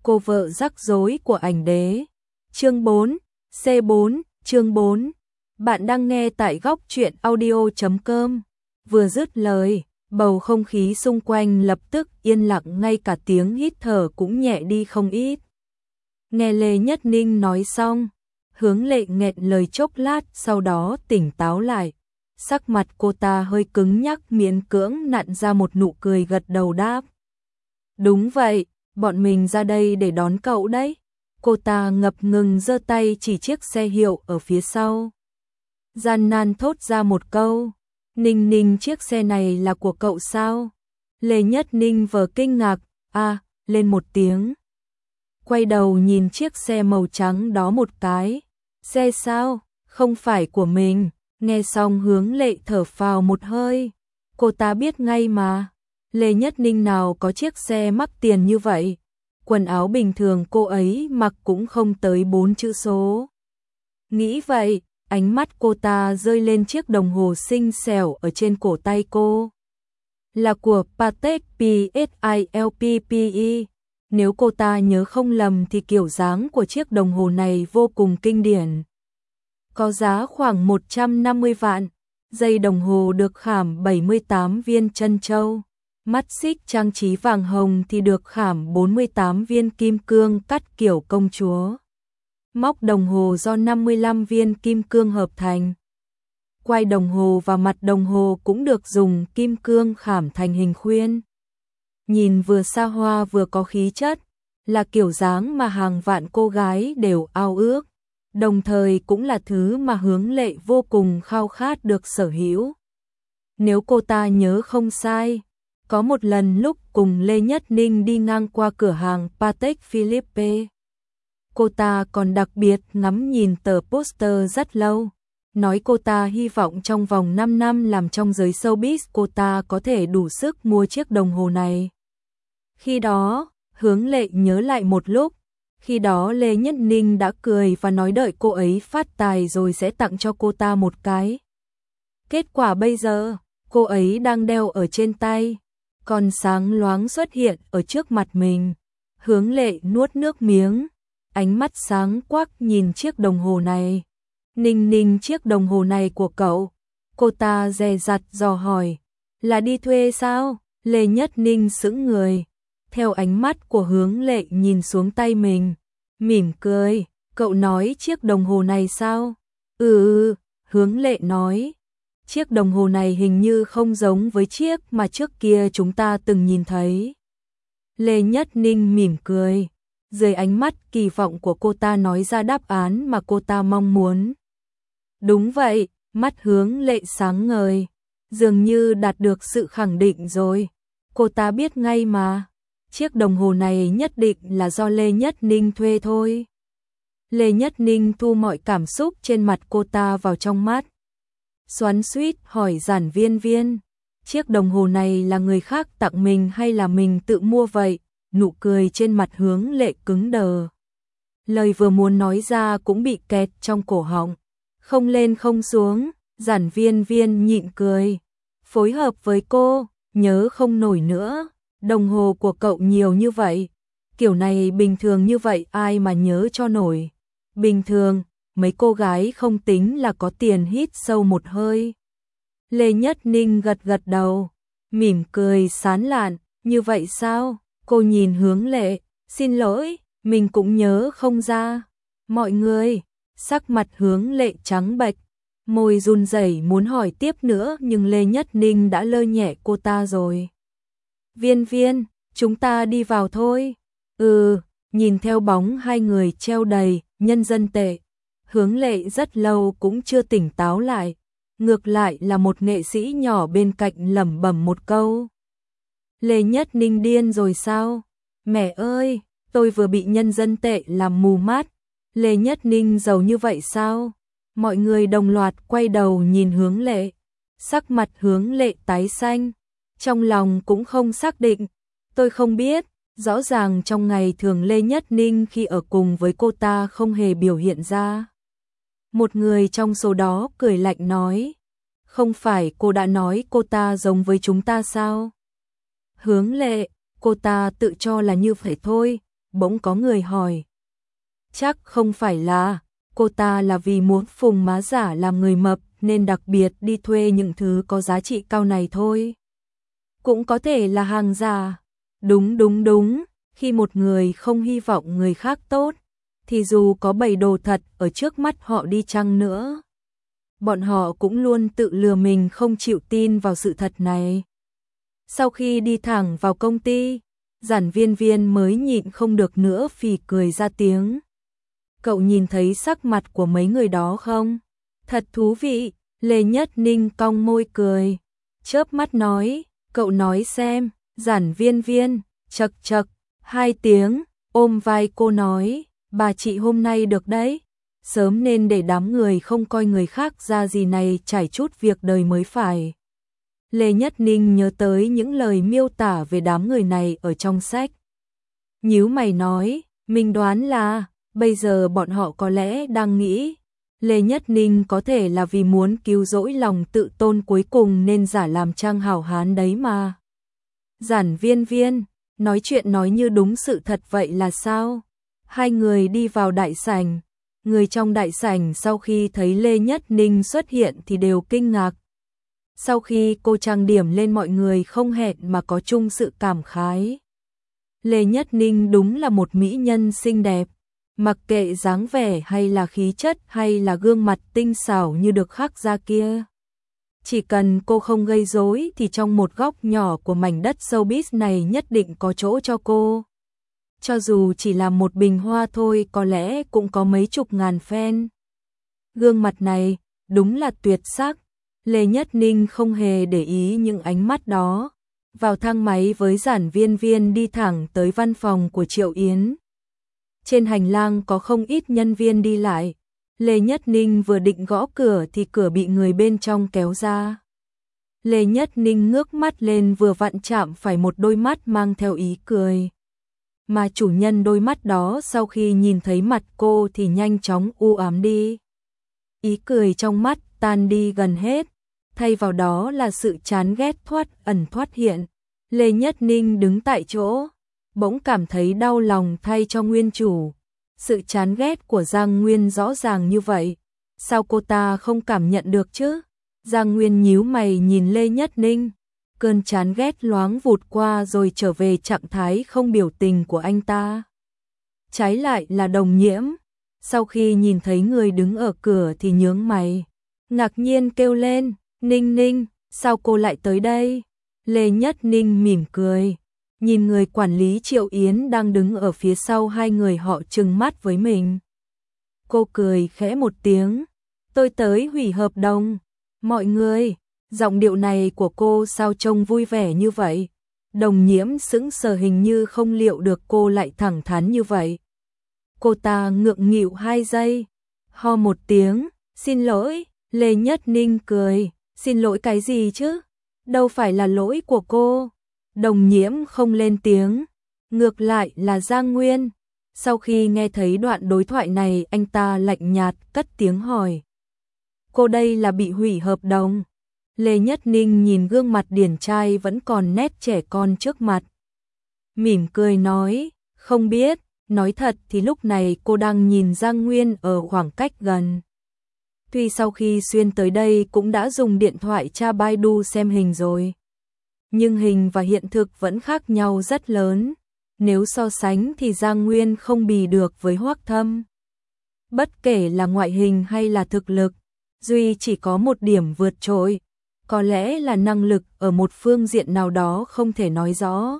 cô vợ rắc rối của ảnh đế. Chương 4, C4, chương 4. Bạn đang nghe tại góc truyện audio.com. Vừa dứt lời, bầu không khí xung quanh lập tức yên lặng, ngay cả tiếng hít thở cũng nhẹ đi không ít. Nghe Lê Nhất Ninh nói xong, Hướng Lệ nghẹn lời chốc lát, sau đó tỉnh táo lại. Sắc mặt cô ta hơi cứng nhắc, miễn cưỡng nặn ra một nụ cười, gật đầu đáp. Đúng vậy, bọn mình ra đây để đón cậu đấy. Cô ta ngập ngừng giơ tay chỉ chiếc xe hiệu ở phía sau. Gian nan thốt ra một câu. Ninh Ninh, chiếc xe này là của cậu sao? Lê Nhất Ninh vờ kinh ngạc, lên một tiếng. Quay đầu nhìn chiếc xe màu trắng đó một cái. Xe sao? Không phải của mình. Nghe xong Hướng Lệ thở phào một hơi. Cô ta biết ngay mà. Lê Nhất Ninh nào có chiếc xe mắc tiền như vậy. Quần áo bình thường cô ấy mặc cũng không tới 4 chữ số. Nghĩ vậy, ánh mắt cô ta rơi lên chiếc đồng hồ xinh xẻo ở trên cổ tay cô. Là của Patek Philippe. Nếu cô ta nhớ không lầm thì kiểu dáng của chiếc đồng hồ này vô cùng kinh điển. Có giá khoảng 150 vạn. Dây đồng hồ được khảm 78 viên trân châu. Mắt xích trang trí vàng hồng thì được khảm 48 viên kim cương cắt kiểu công chúa. Móc đồng hồ do 55 viên kim cương hợp thành. Quai đồng hồ và mặt đồng hồ cũng được dùng kim cương khảm thành hình khuyên. Nhìn vừa xa hoa vừa có khí chất, là kiểu dáng mà hàng vạn cô gái đều ao ước, đồng thời cũng là thứ mà Hướng Lệ vô cùng khao khát được sở hữu. Nếu cô ta nhớ không sai, có một lần lúc cùng Lê Nhất Ninh đi ngang qua cửa hàng Patek Philippe, cô ta còn đặc biệt ngắm nhìn tờ poster rất lâu, nói cô ta hy vọng trong vòng 5 năm làm trong giới showbiz cô ta có thể đủ sức mua chiếc đồng hồ này. Khi đó, Hướng Lệ nhớ lại một lúc, khi đó Lê Nhất Ninh đã cười và nói đợi cô ấy phát tài rồi sẽ tặng cho cô ta một cái. Kết quả bây giờ, cô ấy đang đeo ở trên tay, còn sáng loáng xuất hiện ở trước mặt mình. Hướng Lệ nuốt nước miếng, ánh mắt sáng quắc nhìn chiếc đồng hồ này. Ninh Ninh, chiếc đồng hồ này của cậu? Cô ta dè dặt dò hỏi. Là đi thuê sao? Lê Nhất Ninh sững người, theo ánh mắt của Hướng Lệ nhìn xuống tay mình, mỉm cười. Cậu nói chiếc đồng hồ này sao? Hướng Lệ nói. Chiếc đồng hồ này hình như không giống với chiếc mà trước kia chúng ta từng nhìn thấy. Lê Nhất Ninh mỉm cười, dưới ánh mắt kỳ vọng của cô ta nói ra đáp án mà cô ta mong muốn. Đúng vậy, mắt Hướng Lệ sáng ngời, dường như đạt được sự khẳng định rồi. Cô ta biết ngay mà, chiếc đồng hồ này nhất định là do Lê Nhất Ninh thuê thôi. Lê Nhất Ninh thu mọi cảm xúc trên mặt cô ta vào trong mắt. Xoắn xuýt hỏi Giản Viên Viên, chiếc đồng hồ này là người khác tặng mình hay là mình tự mua vậy? Nụ cười trên mặt Hướng Lệ cứng đờ. Lời vừa muốn nói ra cũng bị kẹt trong cổ họng, không lên không xuống. Giản Viên Viên nhịn cười, phối hợp với cô, nhớ không nổi nữa. Đồng hồ của cậu nhiều như vậy, kiểu này bình thường như vậy ai mà nhớ cho nổi. Bình thường, mấy cô gái không tính là có tiền. Hít sâu một hơi. Lê Nhất Ninh gật gật đầu, mỉm cười sán lạn. Như vậy sao? Cô nhìn Hướng Lệ, xin lỗi, mình cũng nhớ không ra. Mọi người, sắc mặt Hướng Lệ trắng bệch, môi run rẩy muốn hỏi tiếp nữa nhưng Lê Nhất Ninh đã lơ nhẹ cô ta rồi. Viên Viên, chúng ta đi vào thôi. Nhìn theo bóng hai người treo đầy nhân dân tệ, Hướng Lệ rất lâu cũng chưa tỉnh táo lại, ngược lại là một nghệ sĩ nhỏ bên cạnh lẩm bẩm một câu. Lê Nhất Ninh điên rồi sao? Mẹ ơi, tôi vừa bị nhân dân tệ làm mù mắt. Lê Nhất Ninh giàu như vậy sao? Mọi người đồng loạt quay đầu nhìn Hướng Lệ. Sắc mặt Hướng Lệ tái xanh, trong lòng cũng không xác định. Tôi không biết, rõ ràng trong ngày thường Lê Nhất Ninh khi ở cùng với cô ta không hề biểu hiện ra. Một người trong số đó cười lạnh nói, không phải cô đã nói cô ta giống với chúng ta sao? Hướng Lệ, cô ta tự cho là như vậy thôi, bỗng có người hỏi. Chắc không phải là, cô ta là vì muốn Phùng má giả làm người mập nên đặc biệt đi thuê những thứ có giá trị cao này thôi. Cũng có thể là hàng giả. Đúng, khi một người không hy vọng người khác tốt, thì dù có bày đồ thật ở trước mắt họ đi chăng nữa, bọn họ cũng luôn tự lừa mình không chịu tin vào sự thật này. Sau khi đi thẳng vào công ty, Giản Viên Viên mới nhịn không được nữa phì cười ra tiếng. Cậu nhìn thấy sắc mặt của mấy người đó không? Thật thú vị, Lê Nhất Ninh cong môi cười, chớp mắt nói, cậu nói xem. Giản Viên Viên chậc, 2 tiếng, ôm vai cô nói, bà chị hôm nay được đấy, sớm nên để đám người không coi người khác ra gì này trải chút việc đời mới phải. Lê Nhất Ninh nhớ tới những lời miêu tả về đám người này ở trong sách. Nhíu mày nói, mình đoán là, bây giờ bọn họ có lẽ đang nghĩ, Lê Nhất Ninh có thể là vì muốn cứu rỗi lòng tự tôn cuối cùng nên giả làm trang hảo hán đấy mà. Giản Viên Viên, nói chuyện nói như đúng sự thật vậy là sao? Hai người đi vào đại sảnh, người trong đại sảnh sau khi thấy Lê Nhất Ninh xuất hiện thì đều kinh ngạc. Sau khi cô trang điểm lên mọi người không hẹn mà có chung sự cảm khái. Lê Nhất Ninh đúng là một mỹ nhân xinh đẹp, mặc kệ dáng vẻ hay là khí chất hay là gương mặt tinh xảo như được khắc ra kia. Chỉ cần cô không gây rối thì trong một góc nhỏ của mảnh đất showbiz này nhất định có chỗ cho cô. Cho dù chỉ là một bình hoa thôi có lẽ cũng có mấy chục ngàn fan. Gương mặt này đúng là tuyệt sắc. Lê Nhất Ninh không hề để ý những ánh mắt đó. Vào thang máy với Giản Viên Viên đi thẳng tới văn phòng của Triệu Yến. Trên hành lang có không ít nhân viên đi lại. Lê Nhất Ninh vừa định gõ cửa thì cửa bị người bên trong kéo ra. Lê Nhất Ninh ngước mắt lên vừa vặn chạm phải một đôi mắt mang theo ý cười. Mà chủ nhân đôi mắt đó sau khi nhìn thấy mặt cô thì nhanh chóng u ám đi. Ý cười trong mắt tan đi gần hết, thay vào đó là sự chán ghét thoát ẩn thoát hiện. Lê Nhất Ninh đứng tại chỗ, bỗng cảm thấy đau lòng thay cho nguyên chủ. Sự chán ghét của Giang Nguyên rõ ràng như vậy, sao cô ta không cảm nhận được chứ? Giang Nguyên nhíu mày nhìn Lê Nhất Ninh, cơn chán ghét loáng vụt qua rồi trở về trạng thái không biểu tình của anh ta. Trái lại là Đồng Nhiễm, sau khi nhìn thấy người đứng ở cửa thì nhướng mày, ngạc nhiên kêu lên, Ninh Ninh, sao cô lại tới đây? Lê Nhất Ninh mỉm cười, nhìn người quản lý Triệu Yến đang đứng ở phía sau hai người họ trừng mắt với mình. Cô cười khẽ một tiếng, tôi tới hủy hợp đồng. Mọi người, giọng điệu này của cô sao trông vui vẻ như vậy? Đồng Nhiễm sững sờ hình như không liệu được cô lại thẳng thắn như vậy. Cô ta ngượng nghịu 2 giây, ho một tiếng, xin lỗi. Lê Nhất Ninh cười, xin lỗi cái gì chứ? Đâu phải là lỗi của cô. Đồng Nhiễm không lên tiếng, ngược lại là Giang Nguyên. Sau khi nghe thấy đoạn đối thoại này anh ta lạnh nhạt cất tiếng hỏi. Cô đây là bị hủy hợp đồng. Lê Nhất Ninh nhìn gương mặt điển trai vẫn còn nét trẻ con trước mặt. Mỉm cười nói, không biết, nói thật thì lúc này cô đang nhìn Giang Nguyên ở khoảng cách gần. Tuy sau khi xuyên tới đây cũng đã dùng điện thoại tra Baidu xem hình rồi. Nhưng hình và hiện thực vẫn khác nhau rất lớn. Nếu so sánh thì Giang Nguyên không bì được với Hoắc Thâm. Bất kể là ngoại hình hay là thực lực, duy chỉ có một điểm vượt trội, có lẽ là năng lực ở một phương diện nào đó không thể nói rõ.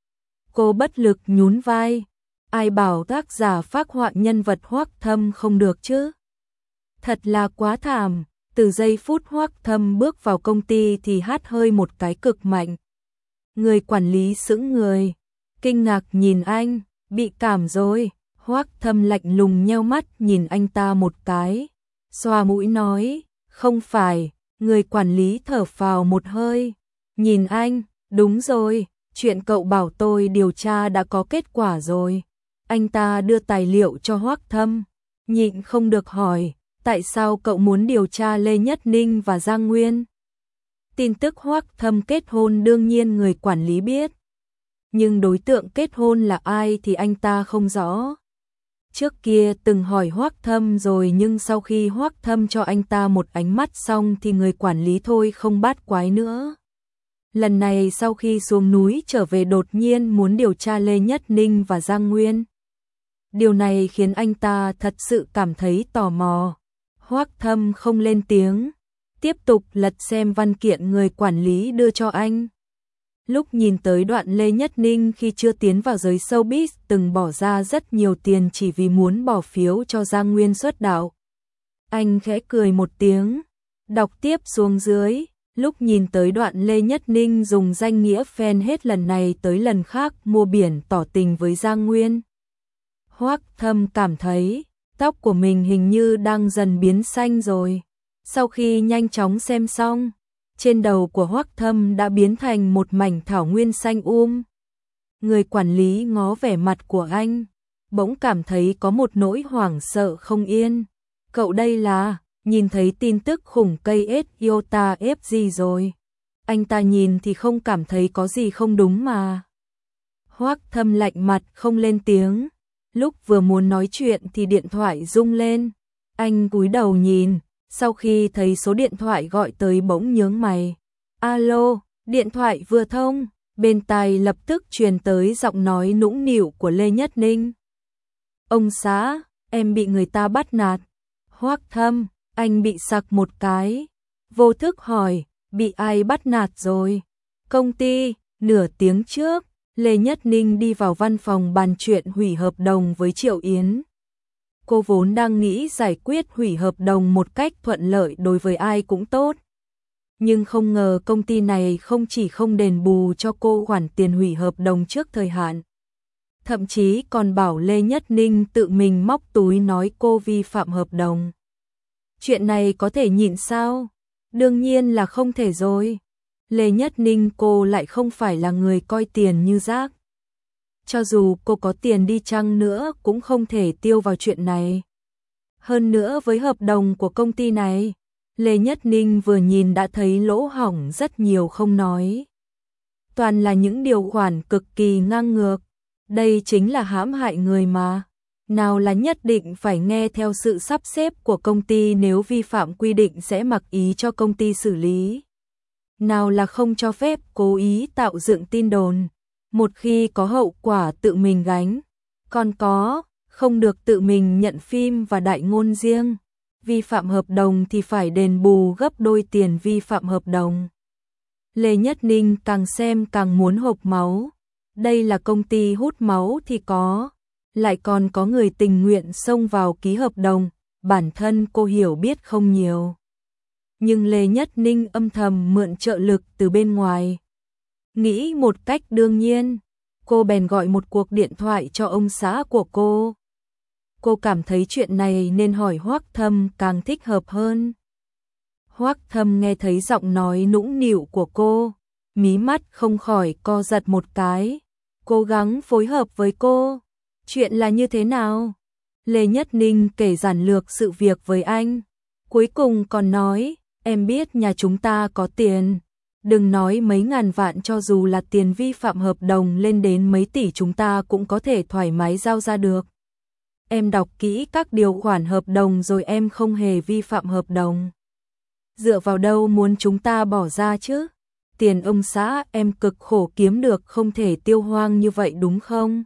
Cô bất lực nhún vai, ai bảo tác giả phác họa nhân vật Hoắc Thâm không được chứ? Thật là quá thảm, từ giây phút Hoắc Thâm bước vào công ty thì hát hơi một cái cực mạnh. Người quản lý sững người, kinh ngạc nhìn anh, bị cảm rồi. Hoắc Thâm lạnh lùng nheo mắt nhìn anh ta một cái, xoa mũi nói, không phải. Người quản lý thở phào một hơi, nhìn anh, đúng rồi, chuyện cậu bảo tôi điều tra đã có kết quả rồi. Anh ta đưa tài liệu cho Hoắc Thâm, nhịn không được hỏi, tại sao cậu muốn điều tra Lê Nhất Ninh và Giang Nguyên? Tin tức Hoắc Thâm kết hôn đương nhiên người quản lý biết. nhưng đối tượng kết hôn là ai thì anh ta không rõ. Trước kia từng hỏi Hoắc Thâm rồi nhưng sau khi Hoắc Thâm cho anh ta một ánh mắt xong thì người quản lý thôi không bát quái nữa. Lần này sau khi xuống núi trở về đột nhiên muốn điều tra Lê Nhất Ninh và Giang Nguyên. Điều này khiến anh ta thật sự cảm thấy tò mò. Hoắc Thâm không lên tiếng, tiếp tục lật xem văn kiện người quản lý đưa cho anh. Lúc nhìn tới đoạn Lê Nhất Ninh khi chưa tiến vào giới showbiz từng bỏ ra rất nhiều tiền chỉ vì muốn bỏ phiếu cho Giang Nguyên xuất đạo. Anh khẽ cười một tiếng, đọc tiếp xuống dưới, lúc nhìn tới đoạn Lê Nhất Ninh dùng danh nghĩa fan hết lần này tới lần khác mua biển tỏ tình với Giang Nguyên. Hoắc Thâm cảm thấy tóc của mình hình như đang dần biến xanh rồi. Sau khi nhanh chóng xem xong, trên đầu của Hoắc Thâm đã biến thành một mảnh thảo nguyên xanh Người quản lý ngó vẻ mặt của anh, bỗng cảm thấy có một nỗi hoảng sợ không yên. Cậu đây là, nhìn thấy tin tức khủng cây S Iota FG rồi. Anh ta nhìn thì không cảm thấy có gì không đúng mà. Hoắc Thâm lạnh mặt không lên tiếng. Lúc vừa muốn nói chuyện thì điện thoại rung lên. Anh cúi đầu nhìn, sau khi thấy số điện thoại gọi tới bỗng nhướng mày. Alo, điện thoại vừa thông, bên tai lập tức truyền tới giọng nói nũng nịu của Lê Nhất Ninh. Ông xã, em bị người ta bắt nạt. Hoắc Thâm, anh bị sặc một cái. Vô thức hỏi, bị ai bắt nạt rồi? Công ty, nửa tiếng trước. Lê Nhất Ninh đi vào văn phòng bàn chuyện hủy hợp đồng với Triệu Yến. Cô vốn đang nghĩ giải quyết hủy hợp đồng một cách thuận lợi đối với ai cũng tốt. Nhưng không ngờ công ty này không chỉ không đền bù cho cô khoản tiền hủy hợp đồng trước thời hạn. Thậm chí còn bảo Lê Nhất Ninh tự mình móc túi nói cô vi phạm hợp đồng. Chuyện này có thể nhịn sao? Đương nhiên là không thể rồi. Lê Nhất Ninh cô lại không phải là người coi tiền như rác. Cho dù cô có tiền đi chăng nữa cũng không thể tiêu vào chuyện này. Hơn nữa với hợp đồng của công ty này, Lê Nhất Ninh vừa nhìn đã thấy lỗ hổng rất nhiều không nói. Toàn là những điều khoản cực kỳ ngang ngược. Đây chính là hãm hại người mà. Nào là nhất định phải nghe theo sự sắp xếp của công ty, nếu vi phạm quy định sẽ mặc ý cho công ty xử lý. Nào là không cho phép cố ý tạo dựng tin đồn, một khi có hậu quả tự mình gánh. Còn có, không được tự mình nhận phim và đại ngôn riêng. Vi phạm hợp đồng thì phải đền bù gấp đôi tiền vi phạm hợp đồng. Lê Nhất Ninh càng xem càng muốn hộc máu. Đây là công ty hút máu thì có, lại còn có người tình nguyện xông vào ký hợp đồng, bản thân cô hiểu biết không nhiều. Nhưng Lê Nhất Ninh âm thầm mượn trợ lực từ bên ngoài. Nghĩ một cách đương nhiên, cô bèn gọi một cuộc điện thoại cho ông xã của cô. Cô cảm thấy chuyện này nên hỏi Hoắc Thâm càng thích hợp hơn. Hoắc Thâm nghe thấy giọng nói nũng nịu của cô, mí mắt không khỏi co giật một cái, cố gắng phối hợp với cô. Chuyện là như thế nào? Lê Nhất Ninh kể giản lược sự việc với anh. Cuối cùng còn nói, em biết nhà chúng ta có tiền. Đừng nói mấy ngàn vạn, cho dù là tiền vi phạm hợp đồng lên đến mấy tỷ chúng ta cũng có thể thoải mái giao ra được. Em đọc kỹ các điều khoản hợp đồng rồi, em không hề vi phạm hợp đồng. Dựa vào đâu muốn chúng ta bỏ ra chứ? Tiền ông xã em cực khổ kiếm được không thể tiêu hoang như vậy đúng không?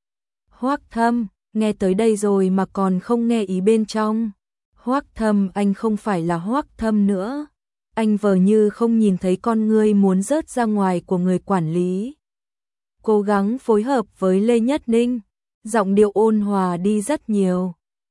Hoắc Thâm, nghe tới đây rồi mà còn không nghe ý bên trong. Hoắc Thâm, anh không phải là Hoắc Thâm nữa. Anh vờ như không nhìn thấy con ngươi muốn rớt ra ngoài của người quản lý. Cố gắng phối hợp với Lê Nhất Ninh, giọng điệu ôn hòa đi rất nhiều.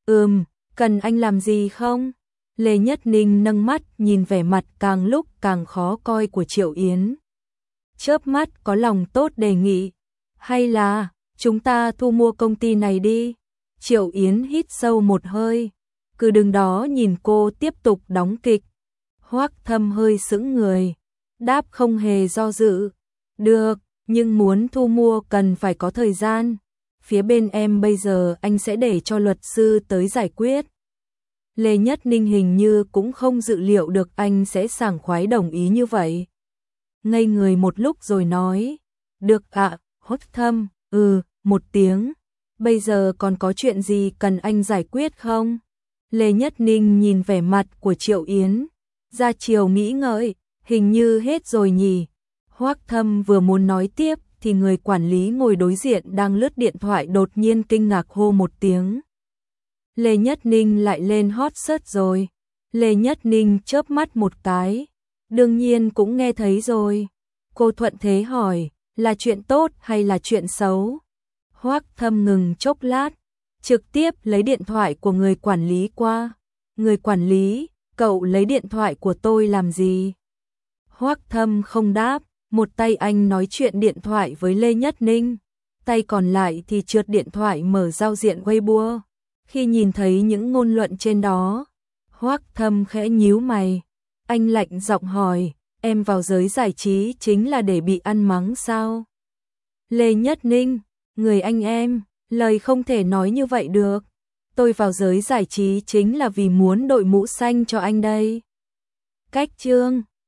Cần anh làm gì không? Lê Nhất Ninh nâng mắt nhìn vẻ mặt càng lúc càng khó coi của Triệu Yến. Chớp mắt có lòng tốt đề nghị. Hay là, chúng ta thu mua công ty này đi. Triệu Yến hít sâu một hơi. Cứ đứng đó nhìn cô tiếp tục đóng kịch. Hoắc Thâm hơi sững người. Đáp không hề do dự. Được, nhưng muốn thu mua cần phải có thời gian. Phía bên em bây giờ anh sẽ để cho luật sư tới giải quyết. Lê Nhất Ninh hình như cũng không dự liệu được anh sẽ sảng khoái đồng ý như vậy. Ngây người một lúc rồi nói. Được ạ, Hoác Thâm, một tiếng. Bây giờ còn có chuyện gì cần anh giải quyết không? Lê Nhất Ninh nhìn vẻ mặt của Triệu Yến. Ra chiều nghĩ ngợi, hình như hết rồi nhỉ. Hoác Thâm vừa muốn nói tiếp thì người quản lý ngồi đối diện đang lướt điện thoại đột nhiên kinh ngạc hô một tiếng. Lê Nhất Ninh lại lên hot search rồi. Lê Nhất Ninh chớp mắt một cái. Đương nhiên cũng nghe thấy rồi. Cô thuận thế hỏi, là chuyện tốt hay là chuyện xấu? Hoác Thâm ngừng chốc lát, trực tiếp lấy điện thoại của người quản lý qua. Người quản lý, cậu lấy điện thoại của tôi làm gì? Hoác Thâm không đáp, một tay anh nói chuyện điện thoại với Lê Nhất Ninh, tay còn lại thì trượt điện thoại mở giao diện Weibo. Khi nhìn thấy những ngôn luận trên đó, Hoác Thâm khẽ nhíu mày, anh lạnh giọng hỏi, em vào giới giải trí chính là để bị ăn mắng sao? Lê Nhất Ninh, người anh em, lời không thể nói như vậy được. Tôi vào giới giải trí chính là vì muốn đội mũ xanh cho anh đây. Cách chương